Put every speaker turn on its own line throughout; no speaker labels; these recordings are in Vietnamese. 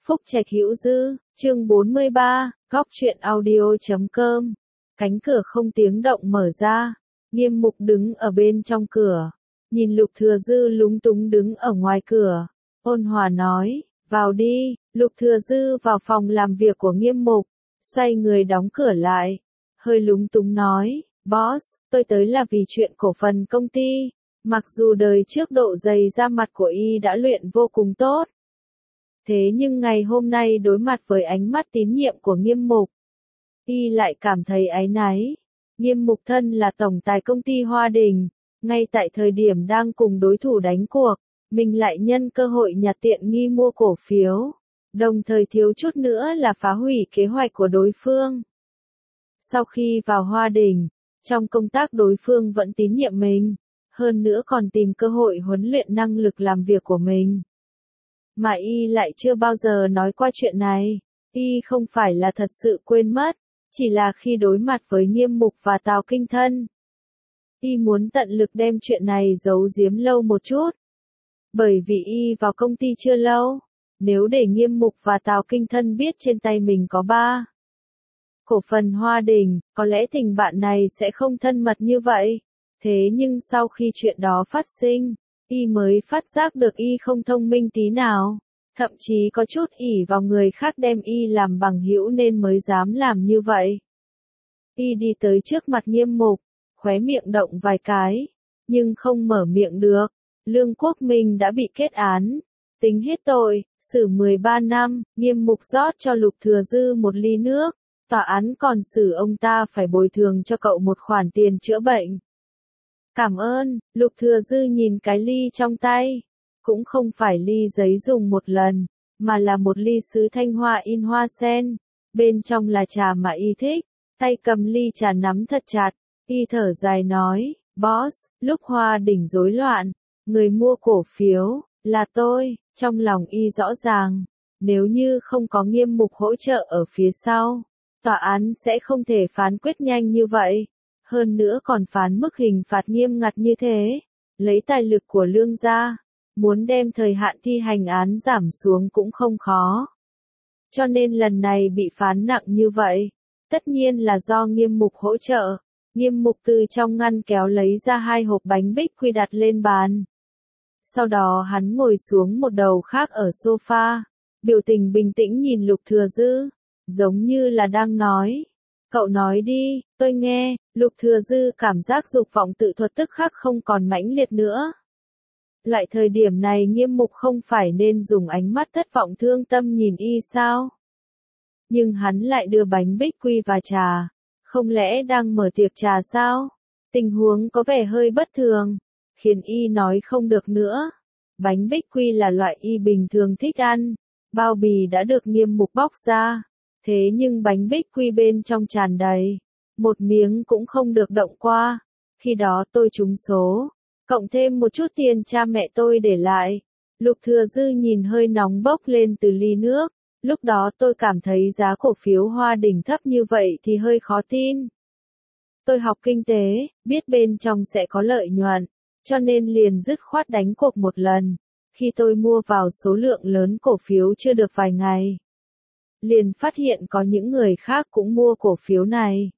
Phúc Trạch Hữu Dư, chương 43, góc truyện audio.com. Cánh cửa không tiếng động mở ra, Nghiêm Mục đứng ở bên trong cửa, nhìn Lục Thừa Dư lúng túng đứng ở ngoài cửa, ôn hòa nói, vào đi. Lục Thừa Dư vào phòng làm việc của Nghiêm Mục, xoay người đóng cửa lại, hơi lúng túng nói, boss, tôi tới là vì chuyện cổ phần công ty, mặc dù đời trước độ dày da mặt của y đã luyện vô cùng tốt. Thế nhưng ngày hôm nay đối mặt với ánh mắt tín nhiệm của Nghiêm Mục, y lại cảm thấy áy náy. Nghiêm Mục thân là tổng tài công ty Hoa Đình, ngay tại thời điểm đang cùng đối thủ đánh cuộc, mình lại nhân cơ hội nhặt tiện nghi mua cổ phiếu, đồng thời thiếu chút nữa là phá hủy kế hoạch của đối phương. Sau khi vào Hoa Đình, trong công tác đối phương vẫn tín nhiệm mình, hơn nữa còn tìm cơ hội huấn luyện năng lực làm việc của mình. Mà y lại chưa bao giờ nói qua chuyện này, y không phải là thật sự quên mất, chỉ là khi đối mặt với Nghiêm Mục và Tào Kinh Thân, y muốn tận lực đem chuyện này giấu giếm lâu một chút. Bởi vì y vào công ty chưa lâu, nếu để Nghiêm Mục và Tào Kinh Thân biết trên tay mình có 3 cổ phần Hoa Đình, có lẽ tình bạn này sẽ không thân mật như vậy. Thế nhưng sau khi chuyện đó phát sinh, y mới phát giác được y không thông minh tí nào, thậm chí có chút ỷ vào người khác đem y làm bằng hữu nên mới dám làm như vậy. Y đi tới trước mặt Nghiêm Mục, khóe miệng động vài cái, nhưng không mở miệng được. Lương Quốc Minh đã bị kết án, tính hết tội, xử 13 năm, Nghiêm Mục rót cho Lục Thừa Dư một ly nước, tòa án còn xử ông ta phải bồi thường cho cậu một khoản tiền chữa bệnh. Cảm ơn. Lục Thừa Dư nhìn cái ly trong tay, cũng không phải ly giấy dùng một lần, mà là một ly sứ thanh hoa in hoa sen, bên trong là trà mà y thích, tay cầm ly trà nắm thật chặt, y thở dài nói, boss, lúc Hoa Đình rối loạn, người mua cổ phiếu, là tôi. Trong lòng y rõ ràng, nếu như không có Nghiêm Mục hỗ trợ ở phía sau, tòa án sẽ không thể phán quyết nhanh như vậy, hơn nữa còn phán mức hình phạt nghiêm ngặt như thế. Lấy tài lực của Lương gia, muốn đem thời hạn thi hành án giảm xuống cũng không khó. Cho nên lần này bị phán nặng như vậy, tất nhiên là do Nghiêm Mục hỗ trợ. Nghiêm Mục từ trong ngăn kéo lấy ra 2 hộp bánh bích quy đặt lên bàn. Sau đó hắn ngồi xuống một đầu khác ở sofa, biểu tình bình tĩnh nhìn Lục Thừa Dư, giống như là đang nói, cậu nói đi, tôi nghe. Lục Thừa Dư cảm giác dục vọng tự thuật tức khắc không còn mãnh liệt nữa. Loại thời điểm này Nghiêm Mục không phải nên dùng ánh mắt thất vọng thương tâm nhìn y sao? Nhưng hắn lại đưa bánh bích quy và trà, không lẽ đang mở tiệc trà sao? Tình huống có vẻ hơi bất thường, khiến y nói không được nữa. Bánh bích quy là loại y bình thường thích ăn, bao bì đã được Nghiêm Mục bóc ra, thế nhưng bánh bích quy bên trong tràn đầy, một miếng cũng không được động qua. Khi đó tôi trúng số, cộng thêm một chút tiền cha mẹ tôi để lại. Lục Thừa Dư nhìn hơi nóng bốc lên từ ly nước, lúc đó tôi cảm thấy giá cổ phiếu Hoa Đình thấp như vậy thì hơi khó tin. Tôi học kinh tế, biết bên trong sẽ có lợi nhuận, cho nên liền dứt khoát đánh cuộc một lần. Khi tôi mua vào số lượng lớn cổ phiếu chưa được vài ngày, liền phát hiện có những người khác cũng mua cổ phiếu này.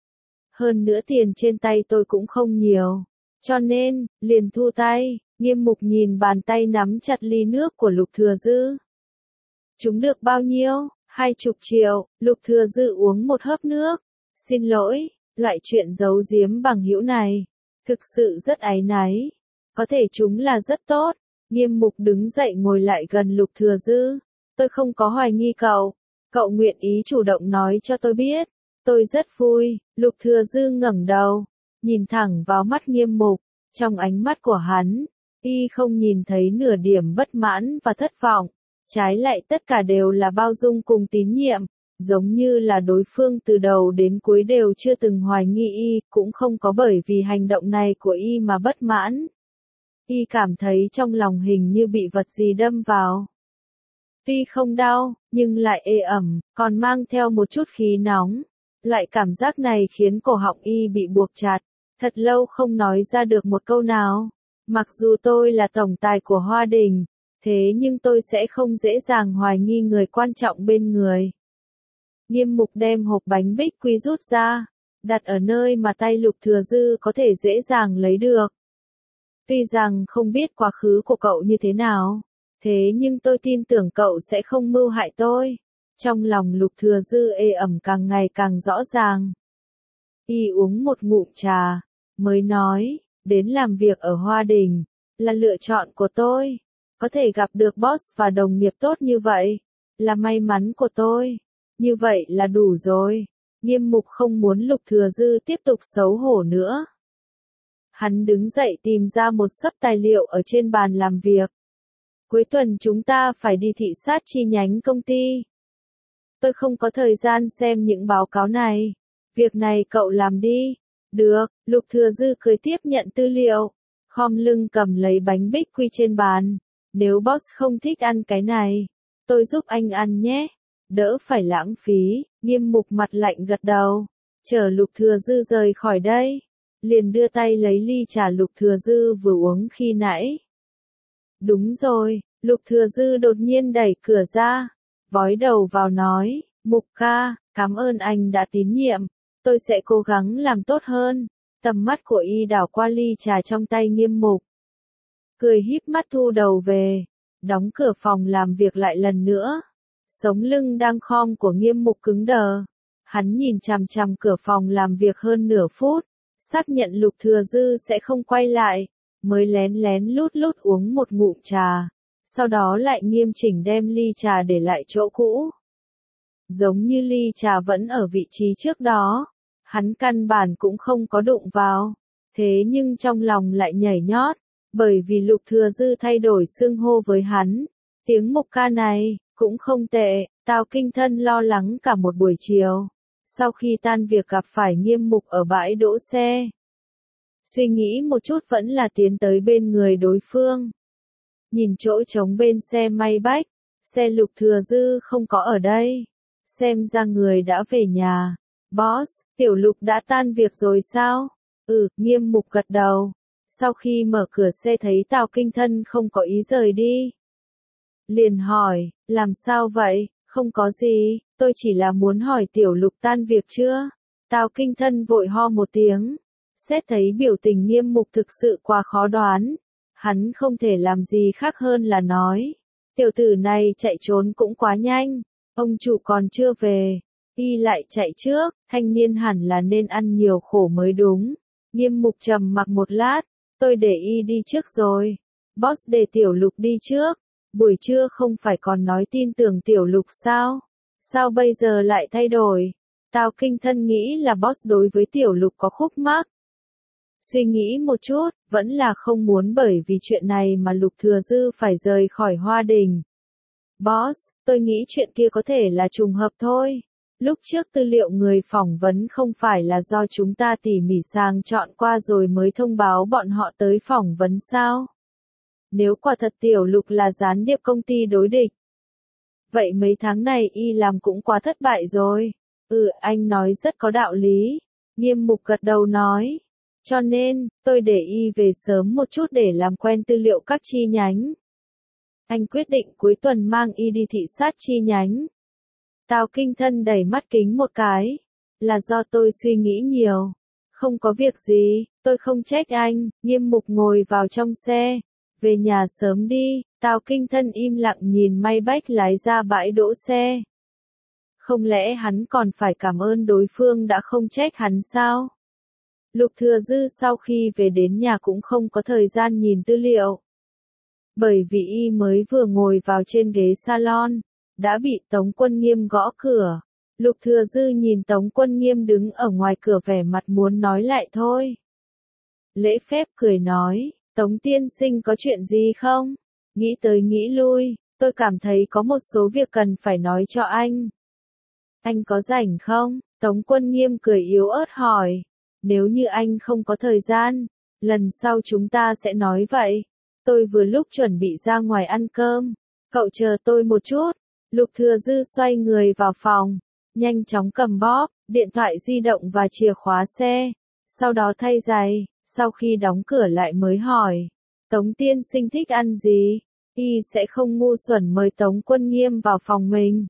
Hơn nữa tiền trên tay tôi cũng không nhiều, cho nên, liền thu tay. Nghiêm Mục nhìn bàn tay nắm chặt ly nước của Lục Thừa Dư. Chúng được bao nhiêu? 20 triệu. Lục Thừa Dư uống một hớp nước. Xin lỗi, loại chuyện giấu giếm bằng hữu này, thực sự rất áy náy. Có thể chúng là rất tốt. Nghiêm Mục đứng dậy ngồi lại gần Lục Thừa Dư. Tôi không có hoài nghi cậu. Cậu nguyện ý chủ động nói cho tôi biết. Tôi rất vui. Lục Thừa Dư ngẩng đầu, nhìn thẳng vào mắt Nghiêm Mục. Trong ánh mắt của hắn, y không nhìn thấy nửa điểm bất mãn và thất vọng. Trái lại tất cả đều là bao dung cùng tín nhiệm. Giống như là đối phương từ đầu đến cuối đều chưa từng hoài nghi y, cũng không có bởi vì hành động này của y mà bất mãn. Y cảm thấy trong lòng hình như bị vật gì đâm vào. Tuy không đau, nhưng lại ê ẩm, còn mang theo một chút khí nóng. Loại cảm giác này khiến cổ họng y bị buộc chặt, thật lâu không nói ra được một câu nào. Mặc dù tôi là tổng tài của Hoa Đình, Thế nhưng tôi sẽ không dễ dàng hoài nghi người quan trọng bên người. Nghiêm Mục đem hộp bánh bích quy rút ra, đặt ở nơi mà tay Lục Thừa Dư có thể dễ dàng lấy được. Tuy rằng không biết quá khứ của cậu như thế nào, thế nhưng tôi tin tưởng cậu sẽ không mưu hại tôi. Trong lòng Lục Thừa Dư ê ẩm càng ngày càng rõ ràng. Y uống một ngụm trà, mới nói, đến làm việc ở Hoa Đình, là lựa chọn của tôi. Có thể gặp được boss và đồng nghiệp tốt như vậy, là may mắn của tôi. Như vậy là đủ rồi. Nghiêm Mục không muốn Lục Thừa Dư tiếp tục xấu hổ nữa. Hắn đứng dậy tìm ra một xấp tài liệu ở trên bàn làm việc. Cuối tuần chúng ta phải đi thị sát chi nhánh công ty. Tôi không có thời gian xem những báo cáo này. Việc này cậu làm đi. Được, Lục Thừa Dư cười tiếp nhận tư liệu. Khom lưng cầm lấy bánh bích quy trên bàn. Nếu boss không thích ăn cái này, tôi giúp anh ăn nhé. Đỡ phải lãng phí. Nghiêm Mục mặt lạnh gật đầu. Chờ Lục Thừa Dư rời khỏi đây. Liền đưa tay lấy ly trà Lục Thừa Dư vừa uống khi nãy. Đúng rồi, Lục Thừa Dư đột nhiên đẩy cửa ra. Vói đầu vào nói, Mục ca, cảm ơn anh đã tín nhiệm. Tôi sẽ cố gắng làm tốt hơn. Tầm mắt của y đảo qua ly trà trong tay Nghiêm Mục. Cười híp mắt thu đầu về. Đóng cửa phòng làm việc lại lần nữa. Sống lưng đang khom của Nghiêm Mục cứng đờ. Hắn nhìn chằm chằm cửa phòng làm việc hơn nửa phút. Xác nhận Lục Thừa Dư sẽ không quay lại. Mới lén lén lút lút uống một ngụm trà. Sau đó lại nghiêm chỉnh đem ly trà để lại chỗ cũ. Giống như ly trà vẫn ở vị trí trước đó. Hắn căn bản cũng không có đụng vào. Thế nhưng trong lòng lại nhảy nhót. Bởi vì Lục Thừa Dư thay đổi xưng hô với hắn. Tiếng Mục ca này, cũng không tệ. Tào Kinh Thân lo lắng cả một buổi chiều. Sau khi tan việc gặp phải Nghiêm Mục ở bãi đỗ xe. Suy nghĩ một chút vẫn là tiến tới bên người đối phương. Nhìn chỗ trống bên xe may bách. Xe Lục Thừa Dư không có ở đây. Xem ra người đã về nhà. Boss, Tiểu Lục đã tan việc rồi sao? Nghiêm Mục gật đầu. Sau khi mở cửa xe thấy Tào Kinh Thân không có ý rời đi. Liền hỏi, làm sao vậy? Không có gì, tôi chỉ là muốn hỏi Tiểu Lục tan việc chưa? Tào Kinh Thân vội ho một tiếng. Xét thấy biểu tình Nghiêm Mục thực sự quá khó đoán. Hắn không thể làm gì khác hơn là nói. Tiểu tử này chạy trốn cũng quá nhanh. Ông chủ còn chưa về. Y lại chạy trước, thanh niên hẳn là nên ăn nhiều khổ mới đúng. Nghiêm Mục trầm mặc một lát. Tôi để y đi trước rồi. Boss để Tiểu Lục đi trước. Buổi trưa không phải còn nói tin tưởng Tiểu Lục sao? Sao bây giờ lại thay đổi? Tào Kinh Thân nghĩ là boss đối với Tiểu Lục có khúc mắc. Suy nghĩ một chút, vẫn là không muốn bởi vì chuyện này mà Lục Thừa Dư phải rời khỏi Hoa Đình. Boss, tôi nghĩ chuyện kia có thể là trùng hợp thôi. Lúc trước tư liệu người phỏng vấn không phải là do chúng ta tỉ mỉ sàng chọn qua rồi mới thông báo bọn họ tới phỏng vấn sao? Nếu quả thật Tiểu Lục là gián điệp công ty đối địch. Vậy mấy tháng này y làm cũng quá thất bại rồi. Anh nói rất có đạo lý. Nghiêm Mục gật đầu nói. Cho nên, tôi để y về sớm một chút để làm quen tư liệu các chi nhánh. Anh quyết định cuối tuần mang y đi thị sát chi nhánh. Tào Kinh Thân đẩy mắt kính một cái. Là do tôi suy nghĩ nhiều. Không có việc gì, tôi không trách anh. Nghiêm Mục ngồi vào trong xe. Về nhà sớm đi. Tào Kinh Thân im lặng nhìn may bách lái ra bãi đỗ xe. Không lẽ hắn còn phải cảm ơn đối phương đã không trách hắn sao? Lục Thừa Dư sau khi về đến nhà cũng không có thời gian nhìn tư liệu. Bởi vì y mới vừa ngồi vào trên ghế salon, đã bị Tống Quân Nghiêm gõ cửa. Lục Thừa Dư nhìn Tống Quân Nghiêm đứng ở ngoài cửa vẻ mặt muốn nói lại thôi. Lễ phép cười nói, Tống tiên sinh có chuyện gì không? Nghĩ tới nghĩ lui, tôi cảm thấy có một số việc cần phải nói cho anh. Anh có rảnh không? Tống Quân Nghiêm cười yếu ớt hỏi. Nếu như anh không có thời gian, lần sau chúng ta sẽ nói vậy. Tôi vừa lúc chuẩn bị ra ngoài ăn cơm. Cậu chờ tôi một chút. Lục Thừa Dư xoay người vào phòng. Nhanh chóng cầm bóp, điện thoại di động và chìa khóa xe. Sau đó thay giày. Sau khi đóng cửa lại mới hỏi. Tống tiên sinh thích ăn gì? y sẽ không ngu xuẩn mời Tống Quân Nghiêm vào phòng mình.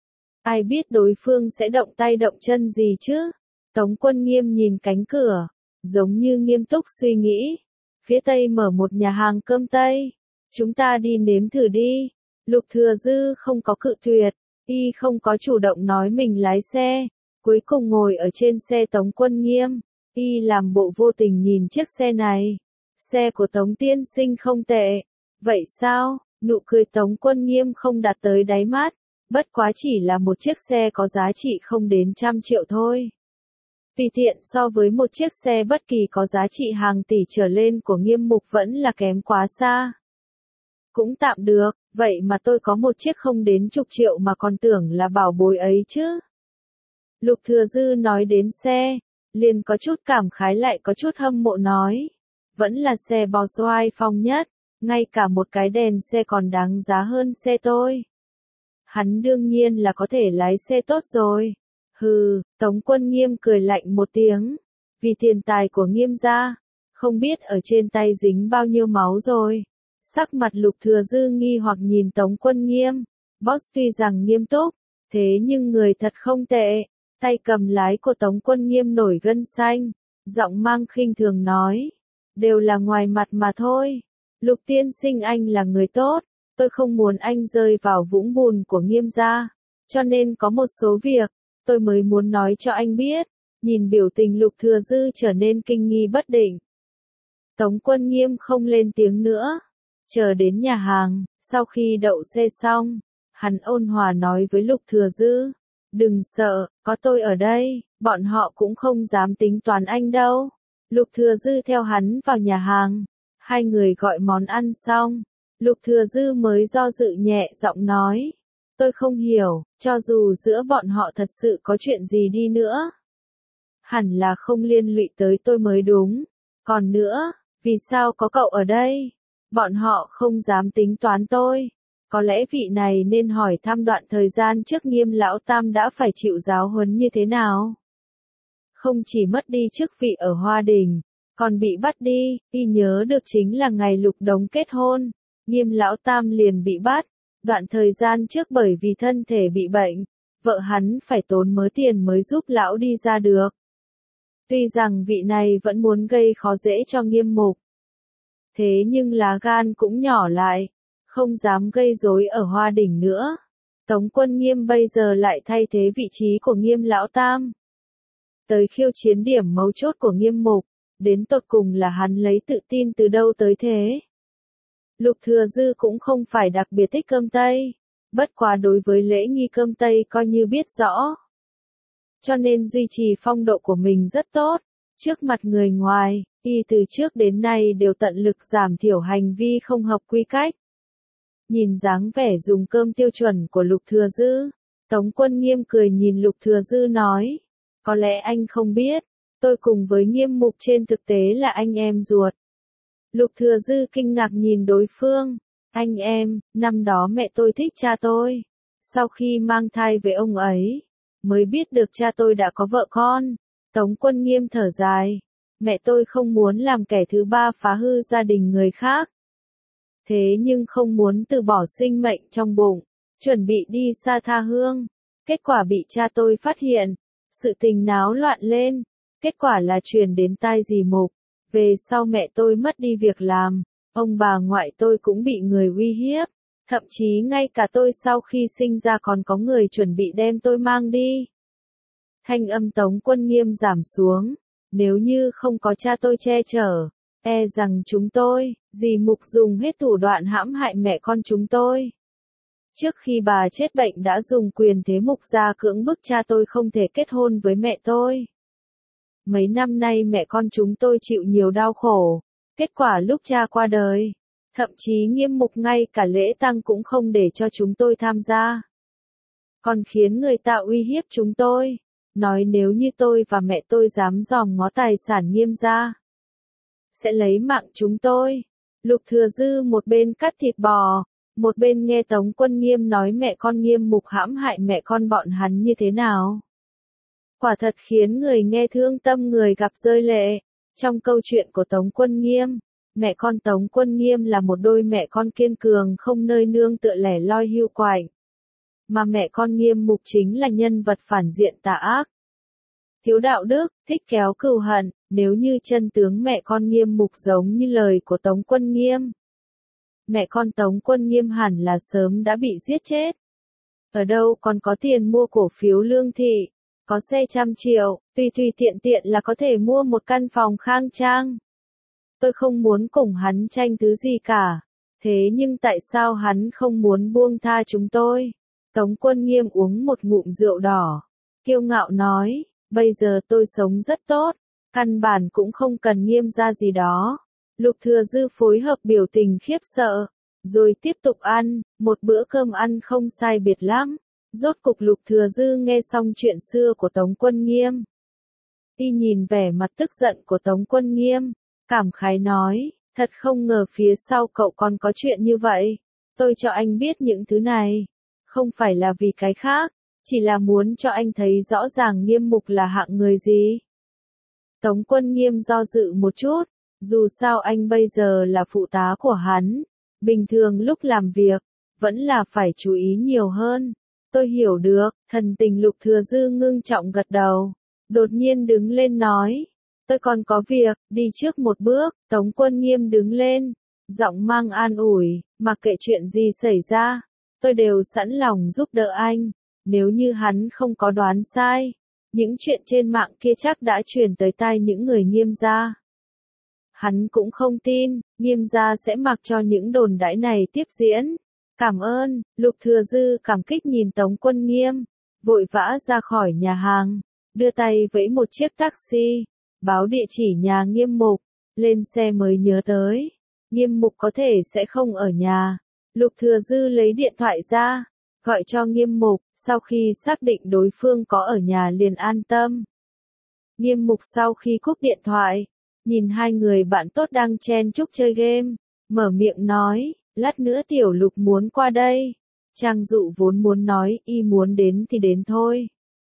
Ai biết đối phương sẽ động tay động chân gì chứ? Tống Quân Nghiêm nhìn cánh cửa, giống như nghiêm túc suy nghĩ. Phía tây mở một nhà hàng cơm Tây. Chúng ta đi nếm thử đi. Lục Thừa Dư không có cự tuyệt, y không có chủ động nói mình lái xe. Cuối cùng ngồi ở trên xe Tống Quân Nghiêm, y làm bộ vô tình nhìn chiếc xe này. Xe của Tống tiên sinh không tệ. Vậy sao? Nụ cười Tống Quân Nghiêm không đạt tới đáy mắt. Bất quá chỉ là một chiếc xe có giá trị không đến 100 triệu thôi. Vì tiện so với một chiếc xe bất kỳ có giá trị hàng tỷ trở lên của Nghiêm Mục vẫn là kém quá xa. Cũng tạm được, vậy mà tôi có một chiếc không đến chục triệu mà còn tưởng là bảo bối ấy chứ. Lục Thừa Dư nói đến xe, liền có chút cảm khái lại có chút hâm mộ nói. Vẫn là xe Volkswagen phong nhất, ngay cả một cái đèn xe còn đáng giá hơn xe tôi. Hắn đương nhiên là có thể lái xe tốt rồi. Hừ, Tống Quân Nghiêm cười lạnh một tiếng. Vì tiền tài của Nghiêm gia, không biết ở trên tay dính bao nhiêu máu rồi. Sắc mặt Lục Thừa Dư nghi hoặc nhìn Tống Quân Nghiêm. Boss tuy rằng nghiêm túc, thế nhưng người thật không tệ. Tay cầm lái của Tống Quân Nghiêm nổi gân xanh, giọng mang khinh thường nói. Đều là ngoài mặt mà thôi. Lục tiên sinh anh là người tốt, tôi không muốn anh rơi vào vũng bùn của Nghiêm gia. Cho nên có một số việc, tôi mới muốn nói cho anh biết. Nhìn biểu tình Lục Thừa Dư trở nên kinh nghi bất định. Tống Quân Nghiêm không lên tiếng nữa. Chờ đến nhà hàng, sau khi đậu xe xong, hắn ôn hòa nói với Lục Thừa Dư. Đừng sợ, có tôi ở đây, bọn họ cũng không dám tính toán anh đâu. Lục Thừa Dư theo hắn vào nhà hàng. Hai người gọi món ăn xong. Lục Thừa Dư mới do dự nhẹ giọng nói. Tôi không hiểu, cho dù giữa bọn họ thật sự có chuyện gì đi nữa. Hẳn là không liên lụy tới tôi mới đúng. Còn nữa, vì sao có cậu ở đây? Bọn họ không dám tính toán tôi. Có lẽ vị này nên hỏi thăm đoạn thời gian trước Nghiêm lão tam đã phải chịu giáo huấn như thế nào. Không chỉ mất đi chức vị ở Hoa Đình, còn bị bắt đi, y nhớ được chính là ngày Lục Đống kết hôn, Nghiêm lão tam liền bị bắt. Đoạn thời gian trước bởi vì thân thể bị bệnh, vợ hắn phải tốn mớ tiền mới giúp lão đi ra được. Tuy rằng vị này vẫn muốn gây khó dễ cho Nghiêm Mục. Thế nhưng lá gan cũng nhỏ lại, không dám gây rối ở Hoa Đỉnh nữa. Tống Quân Nghiêm bây giờ lại thay thế vị trí của Nghiêm lão tam. Tới khiêu chiến điểm mấu chốt của Nghiêm Mục, đến tột cùng là hắn lấy tự tin từ đâu tới thế. Lục Thừa Dư cũng không phải đặc biệt thích cơm Tây, bất quá đối với lễ nghi cơm Tây coi như biết rõ. Cho nên duy trì phong độ của mình rất tốt, trước mặt người ngoài, y từ trước đến nay đều tận lực giảm thiểu hành vi không hợp quy cách. Nhìn dáng vẻ dùng cơm tiêu chuẩn của Lục Thừa Dư, Tống Quân Nghiêm cười nhìn Lục Thừa Dư nói, có lẽ anh không biết, tôi cùng với Nghiêm Mục trên thực tế là anh em ruột. Lục Thừa Dư kinh ngạc nhìn đối phương, anh em, năm đó mẹ tôi thích cha tôi. Sau khi mang thai với ông ấy, mới biết được cha tôi đã có vợ con. Tống Quân Nghiêm thở dài, mẹ tôi không muốn làm kẻ thứ ba phá hư gia đình người khác. Thế nhưng không muốn từ bỏ sinh mệnh trong bụng, chuẩn bị đi xa tha hương. Kết quả bị cha tôi phát hiện, sự tình náo loạn lên, kết quả là truyền đến tai dì Mục. Về sau mẹ tôi mất đi việc làm, ông bà ngoại tôi cũng bị người uy hiếp, thậm chí ngay cả tôi sau khi sinh ra còn có người chuẩn bị đem tôi mang đi. Thanh âm Tống Quân Nghiêm giảm xuống, nếu như không có cha tôi che chở, e rằng chúng tôi, dì Mục dùng hết thủ đoạn hãm hại mẹ con chúng tôi. Trước khi bà chết bệnh đã dùng quyền thế Mục gia cưỡng bức cha tôi không thể kết hôn với mẹ tôi. Mấy năm nay mẹ con chúng tôi chịu nhiều đau khổ, kết quả lúc cha qua đời, thậm chí Nghiêm Mục ngay cả lễ tang cũng không để cho chúng tôi tham gia. Còn khiến người ta uy hiếp chúng tôi, nói nếu như tôi và mẹ tôi dám dòm ngó tài sản Nghiêm gia, sẽ lấy mạng chúng tôi. Lục Thừa Dư một bên cắt thịt bò, một bên nghe Tống Quân Nghiêm nói mẹ con Nghiêm Mục hãm hại mẹ con bọn hắn như thế nào. Quả thật khiến người nghe thương tâm người gặp rơi lệ. Trong câu chuyện của Tống Quân Nghiêm, Mẹ con Tống Quân Nghiêm là một đôi mẹ con kiên cường không nơi nương tựa lẻ loi hưu quạnh. Mà mẹ con Nghiêm Mục chính là nhân vật phản diện tà ác. Thiếu đạo đức, thích kéo cừu hận, nếu như chân tướng mẹ con Nghiêm Mục giống như lời của Tống Quân Nghiêm. Mẹ con Tống Quân Nghiêm hẳn là sớm đã bị giết chết. Ở đâu còn có tiền mua cổ phiếu Lương Thị, có xe trăm triệu, tùy tiện tiện là có thể mua một căn phòng khang trang. Tôi không muốn cùng hắn tranh thứ gì cả. Thế nhưng tại sao hắn không muốn buông tha chúng tôi? Tống Quân Nghiêm uống một ngụm rượu đỏ. Kiêu ngạo nói, bây giờ tôi sống rất tốt. Căn bản cũng không cần Nghiêm gia gì đó. Lục Thừa Dư phối hợp biểu tình khiếp sợ. Rồi tiếp tục ăn, một bữa cơm ăn không sai biệt lắm. Rốt cục Lục Thừa Dư nghe xong chuyện xưa của Tống Quân Nghiêm. Y nhìn vẻ mặt tức giận của Tống Quân Nghiêm. Cảm khái nói, thật không ngờ phía sau cậu còn có chuyện như vậy. Tôi cho anh biết những thứ này. Không phải là vì cái khác, chỉ là muốn cho anh thấy rõ ràng Nghiêm Mục là hạng người gì. Tống Quân Nghiêm do dự một chút, dù sao anh bây giờ là phụ tá của hắn. Bình thường lúc làm việc, vẫn là phải chú ý nhiều hơn. Tôi hiểu được, thần tình Lục Thừa Dư ngưng trọng gật đầu. Đột nhiên đứng lên nói. Tôi còn có việc, đi trước một bước. Tống Quân Nghiêm đứng lên, giọng mang an ủi, mặc kệ chuyện gì xảy ra, tôi đều sẵn lòng giúp đỡ anh. Nếu như hắn không có đoán sai, những chuyện trên mạng kia chắc đã truyền tới tai những người Nghiêm gia. Hắn cũng không tin, Nghiêm gia sẽ mặc cho những đồn đãi này tiếp diễn. Cảm ơn, Lục Thừa Dư cảm kích nhìn Tống Quân Nghiêm, vội vã ra khỏi nhà hàng, đưa tay vẫy một chiếc taxi, báo địa chỉ nhà Nghiêm Mục, lên xe mới nhớ tới. Nghiêm Mục có thể sẽ không ở nhà. Lục Thừa Dư lấy điện thoại ra, gọi cho Nghiêm Mục, sau khi xác định đối phương có ở nhà liền an tâm. Nghiêm Mục sau khi cúp điện thoại, nhìn hai người bạn tốt đang chen chúc chơi game, mở miệng nói, lát nữa Tiểu Lục muốn qua đây. Trang Dụ vốn muốn nói y muốn đến thì đến thôi.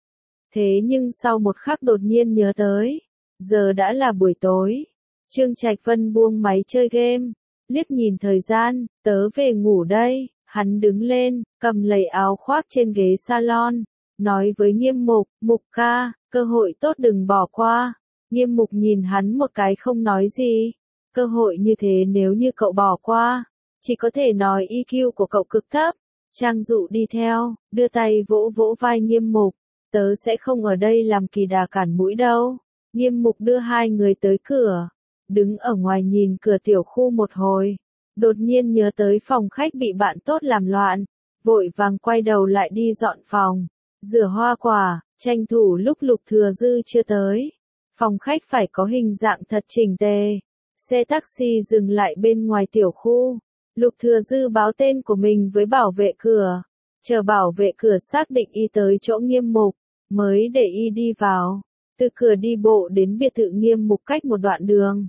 Thế nhưng sau một khắc đột nhiên nhớ tới, giờ đã là buổi tối. Trương Trạch Vân buông máy chơi game, liếc nhìn thời gian, tớ về ngủ đây. Hắn đứng lên, cầm lấy áo khoác trên ghế salon, nói với Nghiêm Mục, Mục ca, cơ hội tốt đừng bỏ qua. Nghiêm Mục nhìn hắn một cái không nói gì. Cơ hội như thế nếu như cậu bỏ qua, chỉ có thể nói EQ của cậu cực thấp. Trang Dụ đi theo, đưa tay vỗ vỗ vai Nghiêm Mục, tớ sẽ không ở đây làm kỳ đà cản mũi đâu. Nghiêm Mục đưa hai người tới cửa, đứng ở ngoài nhìn cửa tiểu khu một hồi, đột nhiên nhớ tới phòng khách bị bạn tốt làm loạn, vội vàng quay đầu lại đi dọn phòng, rửa hoa quả, tranh thủ lúc Lục Thừa Dư chưa tới. Phòng khách phải có hình dạng thật chỉnh tề. Xe taxi dừng lại bên ngoài tiểu khu. Lục Thừa Dư báo tên của mình với bảo vệ cửa, chờ bảo vệ cửa xác định y tới chỗ Nghiêm Mục, mới để y đi vào. Từ cửa đi bộ đến biệt thự Nghiêm Mục cách một đoạn đường.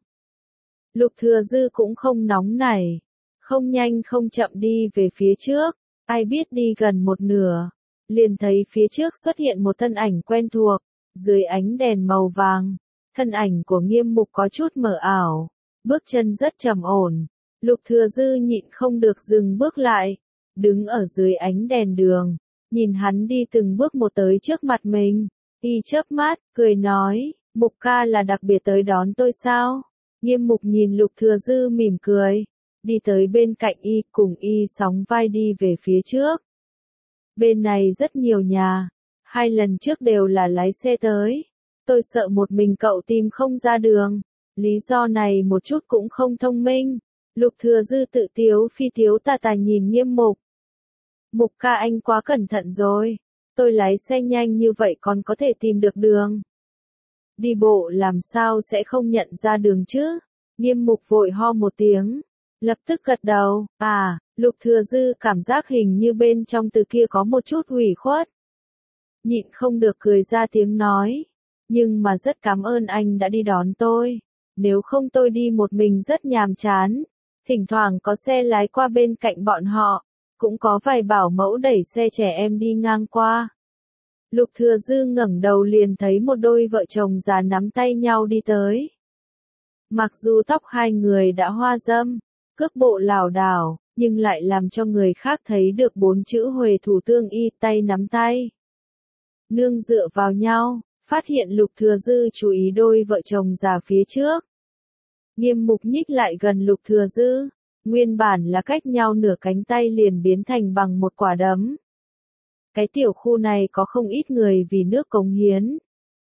Lục Thừa Dư cũng không nóng nảy, không nhanh không chậm đi về phía trước, ai biết đi gần một nửa, liền thấy phía trước xuất hiện một thân ảnh quen thuộc, dưới ánh đèn màu vàng, thân ảnh của Nghiêm Mục có chút mờ ảo, bước chân rất trầm ổn. Lục Thừa Dư nhịn không được dừng bước lại, đứng ở dưới ánh đèn đường, nhìn hắn đi từng bước một tới trước mặt mình, y chớp mắt, cười nói, Mục ca là đặc biệt tới đón tôi sao? Nghiêm Mục nhìn Lục Thừa Dư mỉm cười, đi tới bên cạnh y, cùng y sóng vai đi về phía trước. Bên này rất nhiều nhà, 2 lần trước đều là lái xe tới, tôi sợ một mình cậu tìm không ra đường, lý do này một chút cũng không thông minh. Lục Thừa Dư tự tiếu phi tiếu tà nhìn Nghiêm Mục. Mục ca anh quá cẩn thận rồi, tôi lái xe nhanh như vậy còn có thể tìm được đường. Đi bộ làm sao sẽ không nhận ra đường chứ? Nghiêm Mục vội ho một tiếng, lập tức gật đầu, Lục Thừa Dư cảm giác hình như bên trong từ kia có một chút ủy khuất. Nhịn không được cười ra tiếng nói, nhưng mà rất cảm ơn anh đã đi đón tôi, nếu không tôi đi một mình rất nhàm chán. Thỉnh thoảng có xe lái qua bên cạnh bọn họ, cũng có vài bảo mẫu đẩy xe trẻ em đi ngang qua. Lục Thừa Dư ngẩng đầu liền thấy một đôi vợ chồng già nắm tay nhau đi tới. Mặc dù tóc hai người đã hoa râm, cước bộ lảo đảo, nhưng lại làm cho người khác thấy được bốn chữ Huệ thủ tương y, tay nắm tay. Nương dựa vào nhau, phát hiện Lục Thừa Dư chú ý đôi vợ chồng già phía trước. Nghiêm Mục nhích lại gần Lục Thừa Dư, nguyên bản là cách nhau nửa cánh tay liền biến thành bằng một quả đấm. Cái tiểu khu này có không ít người vì nước cống hiến.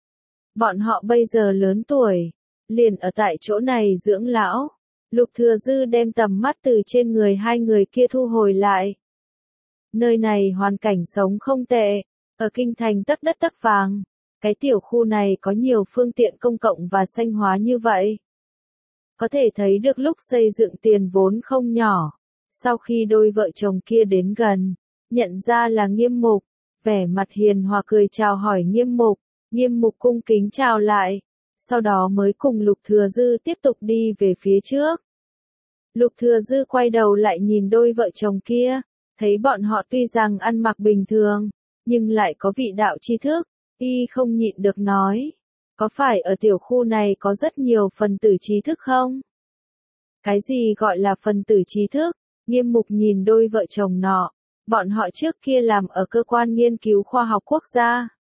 Bọn họ bây giờ lớn tuổi, liền ở tại chỗ này dưỡng lão. Lục Thừa Dư đem tầm mắt từ trên người hai người kia thu hồi lại. Nơi này hoàn cảnh sống không tệ, ở kinh thành tấc đất tấc vàng. Cái tiểu khu này có nhiều phương tiện công cộng và xanh hóa như vậy. Có thể thấy được lúc xây dựng tiền vốn không nhỏ. Sau khi đôi vợ chồng kia đến gần, nhận ra là Nghiêm Mục, vẻ mặt hiền hòa cười chào hỏi Nghiêm Mục cung kính chào lại, sau đó mới cùng Lục Thừa Dư tiếp tục đi về phía trước. Lục Thừa Dư quay đầu lại nhìn đôi vợ chồng kia, thấy bọn họ tuy rằng ăn mặc bình thường, nhưng lại có vị đạo tri thức, y không nhịn được nói, có phải ở tiểu khu này có rất nhiều phần tử trí thức không? Cái gì gọi là phần tử trí thức? Nghiêm Mục nhìn đôi vợ chồng nọ, bọn họ trước kia làm ở cơ quan nghiên cứu khoa học quốc gia.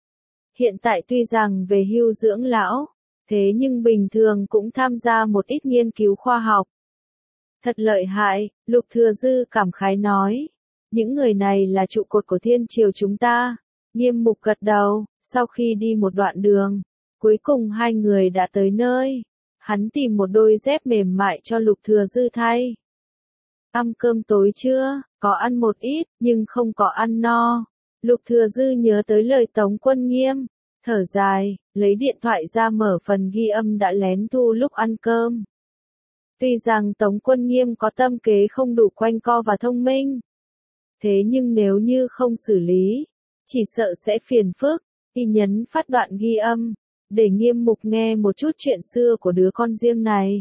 Hiện tại tuy rằng về hưu dưỡng lão, thế nhưng bình thường cũng tham gia một ít nghiên cứu khoa học. Thật lợi hại, Lục Thừa Dư cảm khái nói. Những người này là trụ cột của thiên triều chúng ta. Nghiêm Mục gật đầu, sau khi đi một đoạn đường, cuối cùng hai người đã tới nơi. Hắn tìm một đôi dép mềm mại cho Lục Thừa Dư thay. Ăn cơm tối chưa? Có ăn một ít, nhưng không có ăn no. Lục Thừa Dư nhớ tới lời Tống Quân Nghiêm, thở dài, lấy điện thoại ra mở phần ghi âm đã lén thu lúc ăn cơm. Tuy rằng Tống Quân Nghiêm có tâm kế không đủ quanh co và thông minh, thế nhưng nếu như không xử lý, chỉ sợ sẽ phiền phức. Y nhấn phát đoạn ghi âm, để Nghiêm Mục nghe một chút chuyện xưa của đứa con riêng này.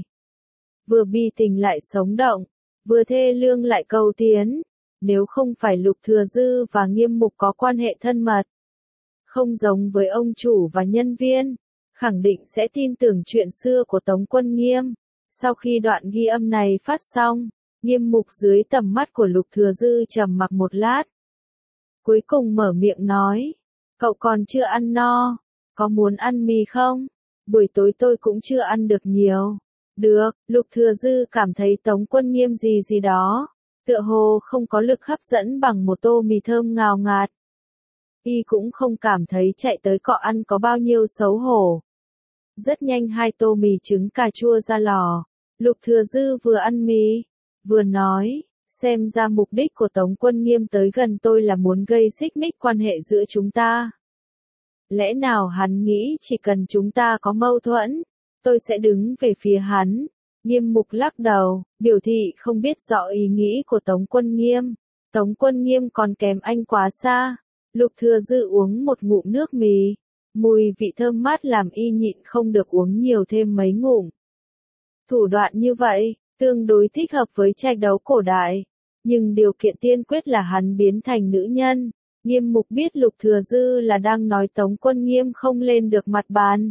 Vừa bi tình lại sống động, vừa thê lương lại cầu tiến. Nếu không phải Lục Thừa Dư và Nghiêm Mục có quan hệ thân mật, không giống với ông chủ và nhân viên, khẳng định sẽ tin tưởng chuyện xưa của Tống Quân Nghiêm. Sau khi đoạn ghi âm này phát xong, Nghiêm Mục dưới tầm mắt của Lục Thừa Dư trầm mặc một lát. Cuối cùng mở miệng nói, cậu còn chưa ăn no, có muốn ăn mì không? Buổi tối tôi cũng chưa ăn được nhiều. Được, Lục Thừa Dư cảm thấy Tống Quân Nghiêm gì đó, tựa hồ không có lực hấp dẫn bằng một tô mì thơm ngào ngạt. Y cũng không cảm thấy chạy tới cọ ăn có bao nhiêu xấu hổ. Rất nhanh hai tô mì trứng cà chua ra lò, Lục Thừa Dư vừa ăn mì, vừa nói, xem ra mục đích của Tống Quân Nghiêm tới gần tôi là muốn gây xích mích quan hệ giữa chúng ta. Lẽ nào hắn nghĩ chỉ cần chúng ta có mâu thuẫn, tôi sẽ đứng về phía hắn? Nghiêm Mục lắc đầu, biểu thị không biết rõ ý nghĩ của Tống Quân Nghiêm. Tống Quân Nghiêm còn kém anh quá xa. Lục Thừa Dư uống một ngụm nước mì, mùi vị thơm mát làm y nhịn không được uống nhiều thêm mấy ngụm. Thủ đoạn như vậy, tương đối thích hợp với tranh đấu cổ đại, nhưng điều kiện tiên quyết là hắn biến thành nữ nhân. Nghiêm Mục biết Lục Thừa Dư là đang nói Tống Quân Nghiêm không lên được mặt bàn.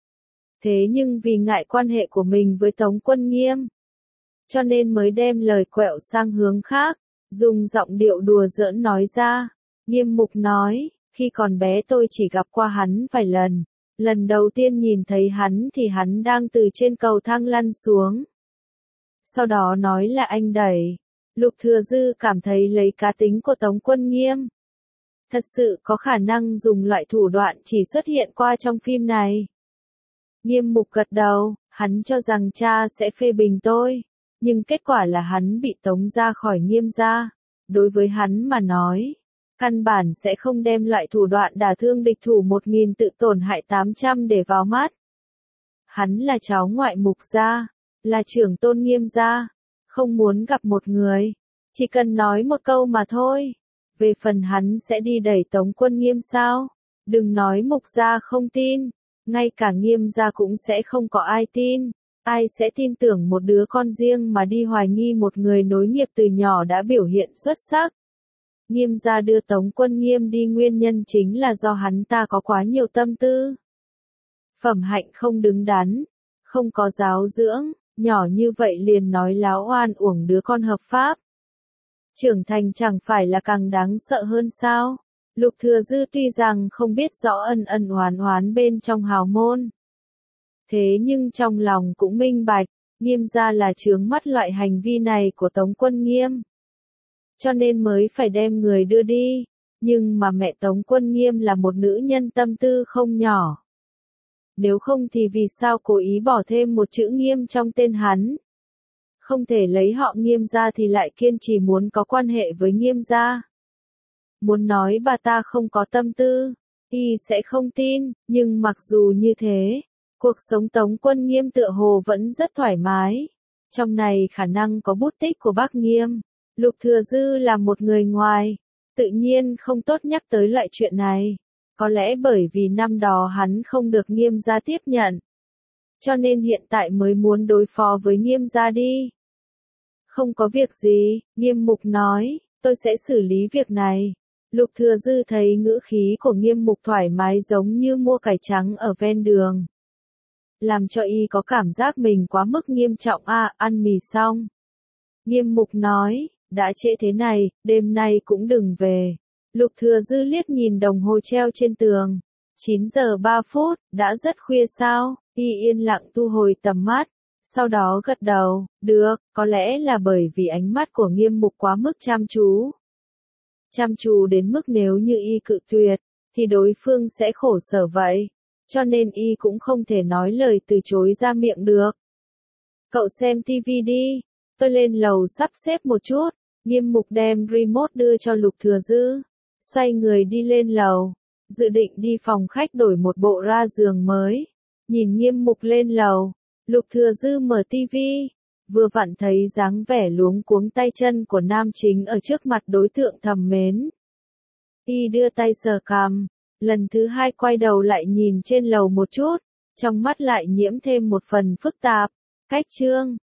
Thế nhưng vì ngại quan hệ của mình với Tống Quân Nghiêm, cho nên mới đem lời quẹo sang hướng khác, dùng giọng điệu đùa giỡn nói ra. Nghiêm Mục nói, khi còn bé tôi chỉ gặp qua hắn vài lần. Lần đầu tiên nhìn thấy hắn thì hắn đang từ trên cầu thang lăn xuống. Sau đó nói là anh đẩy. Lục Thừa Dư cảm thấy lấy cá tính của Tống Quân Nghiêm, thật sự có khả năng dùng loại thủ đoạn chỉ xuất hiện qua trong phim này. Nghiêm Mục gật đầu, hắn cho rằng cha sẽ phê bình tôi, nhưng kết quả là hắn bị tống ra khỏi Nghiêm gia. Đối với hắn mà nói, căn bản sẽ không đem loại thủ đoạn đả thương địch thủ 1000 tự tổn hại 800 để vào mắt. Hắn là cháu ngoại Mục gia, là trưởng tôn Nghiêm gia, không muốn gặp một người, chỉ cần nói một câu mà thôi. Về phần hắn sẽ đi đẩy Tống Quân Nghiêm sao? Đừng nói Mục gia không tin, ngay cả Nghiêm gia cũng sẽ không có ai tin. Ai sẽ tin tưởng một đứa con riêng mà đi hoài nghi một người nối nghiệp từ nhỏ đã biểu hiện xuất sắc? Nghiêm gia đưa Tống Quân Nghiêm đi nguyên nhân chính là do hắn ta có quá nhiều tâm tư. Phẩm hạnh không đứng đắn, không có giáo dưỡng, nhỏ như vậy liền nói láo oan uổng đứa con hợp pháp. Trưởng thành chẳng phải là càng đáng sợ hơn sao? Lục Thừa Dư tuy rằng không biết rõ ân ân oán oán bên trong hào môn. Thế nhưng trong lòng cũng minh bạch, Nghiêm gia là chướng mắt loại hành vi này của Tống Quân Nghiêm. Cho nên mới phải đem người đưa đi. Nhưng mà mẹ Tống Quân Nghiêm là một nữ nhân tâm tư không nhỏ. Nếu không thì vì sao cố ý bỏ thêm một chữ Nghiêm trong tên hắn? Không thể lấy họ Nghiêm gia thì lại kiên trì muốn có quan hệ với Nghiêm gia. Muốn nói bà ta không có tâm tư, y sẽ không tin, nhưng mặc dù như thế, cuộc sống Tống Quân Nghiêm tựa hồ vẫn rất thoải mái. Trong này khả năng có bút tích của bác Nghiêm. Lục Thừa Dư là một người ngoài, tự nhiên không tốt nhắc tới loại chuyện này. Có lẽ bởi vì năm đó hắn không được Nghiêm gia tiếp nhận. Cho nên hiện tại mới muốn đối phó với Nghiêm gia đi. Không có việc gì, Nghiêm Mục nói, tôi sẽ xử lý việc này. Lục Thừa Dư thấy ngữ khí của Nghiêm Mục thoải mái giống như mua cải trắng ở ven đường. Làm cho y có cảm giác mình quá mức nghiêm trọng ăn mì xong. Nghiêm Mục nói, đã trễ thế này, đêm nay cũng đừng về. Lục Thừa Dư liếc nhìn đồng hồ treo trên tường. 9 giờ 3 phút, đã rất khuya sao? Y yên lặng thu hồi tầm mắt. Sau đó gật đầu, được, có lẽ là bởi vì ánh mắt của Nghiêm Mục quá mức chăm chú. Chăm chú đến mức nếu như y cự tuyệt, thì đối phương sẽ khổ sở vậy. Cho nên y cũng không thể nói lời từ chối ra miệng được. Cậu xem tivi đi, tôi lên lầu sắp xếp một chút. Nghiêm Mục đem remote đưa cho Lục Thừa Dư. Xoay người đi lên lầu, dự định đi phòng khách đổi một bộ ra giường mới. Nhìn Nghiêm Mục lên lầu, Lục Thừa Dư mở tivi, vừa vặn thấy dáng vẻ luống cuống tay chân của nam chính ở trước mặt đối tượng thầm mến. Y đưa tay sờ cằm, lần thứ hai quay đầu lại nhìn trên lầu một chút, trong mắt lại nhiễm thêm một phần phức tạp. Cách chương